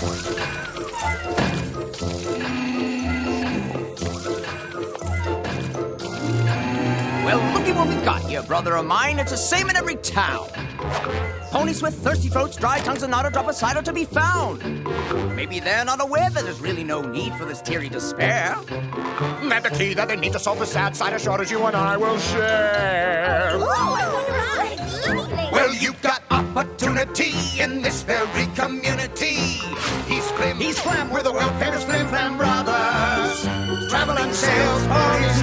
Well, looky what we got here, brother of mine. It's the same in every town. Ponies with thirsty throats, dry tongues, and not a drop of cider to be found. Maybe they're not aware that there's really no need for this teary despair. And the key that they need to solve the sad cider shortage you and I will share. Well, you've got opportunity in this very community. He's Flam, we're the world-famous Flim Flam Brothers. Travel and sales for his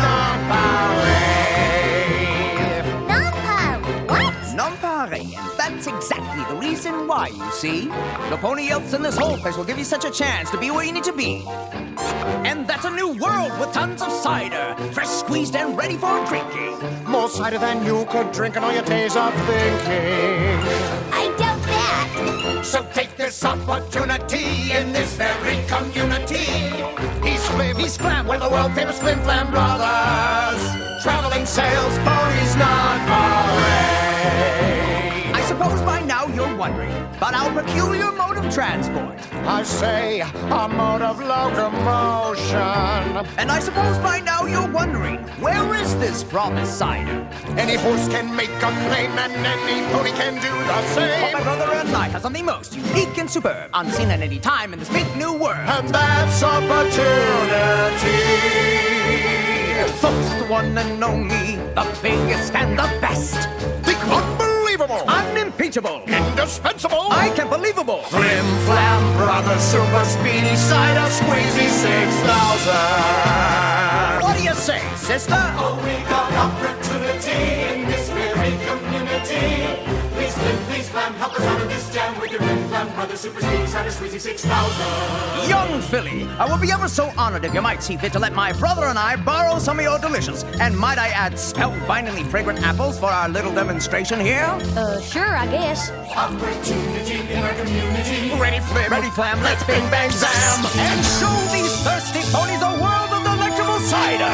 Nonpareil, and that's exactly the reason why, you see. The pony elves in this whole place will give you such a chance to be where you need to be. And that's a new world with tons of cider, fresh squeezed and ready for drinking. More cider than you could drink in all your days of thinking. I doubt that. So take this opportunity in this very community. He's Flam, we're the world-famous Flim Flam Brothers. Traveling sales ponies, Nonpareil. I suppose by now you're wondering about our peculiar mode of transport. I say, a mode of locomotion. And I suppose by now you're wondering, where is this promised cider? Any horse can make a claim and any pony can do the same. But my brother and I have something most unique and superb, unseen at any time in this big new world. And that's opportunity. Folks, the one and only, the biggest and the best. The unbelievable. Unimpeachable. Indispensable. I can't believable. Flim Flam Brothers Super Speedy Cider Squeezy 6000. What do you say, sister? Oh, we got opportunity in this very community. Please, Flam, help us out of this jam with your Flim Flam Brothers Super Speedy Cider Squeezy 6000. Young filly, I would be ever so honored if you might see fit to let my brother and I borrow some of your delicious, and might I add spellbindingly fragrant apples for our little demonstration here? Sure, I guess. Opportunity in our community. Ready, Flam, let's bing, bang, zam. And show these thirsty ponies a world of delectable cider.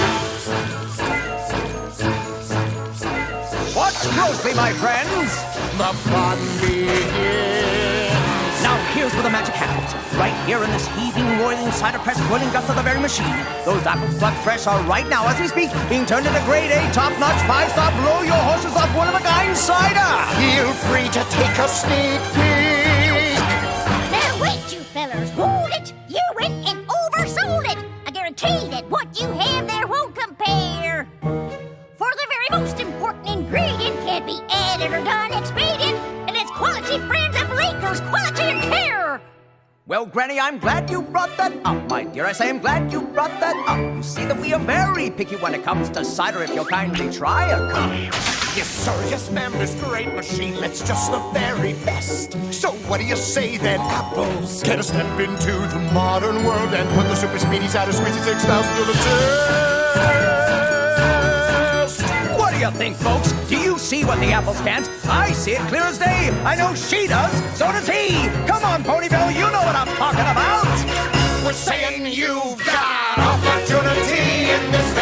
Watch closely, my friends. The fun begins. Now here's where the magic happens. Right here in this heaving, roiling, cider press, boiling guts of the very machine. Those apples plucked fresh are right now, as we speak, being turned into grade A, top-notch, five-star, blow your horses off one-of-a-kind cider. Feel free to take a sneak peek. Now wait, you fellers, hold it! You went and oversold it! I guarantee that what you have there won't compare. For the very most important ingredient can't be added or done expedient, and it's quality friends of Lakers, quality and care. Well, Granny, I'm glad you brought that up, my dear. I say I'm glad you brought that up. You see that we are very picky when it comes to cider, if you'll kindly try a cup. Yes, sir, yes, ma'am, this great machine, that's just the very best. So what do you say then, apples? Get a step into the modern world and put the Super Speedy Cider Squeezy 6000 to the test. What do you think, folks? Do you see what the apples can't? I see it clear as day. I know she does. So does he. Come on, Ponyville, you know what I'm talking about. We're saying you've got opportunity in this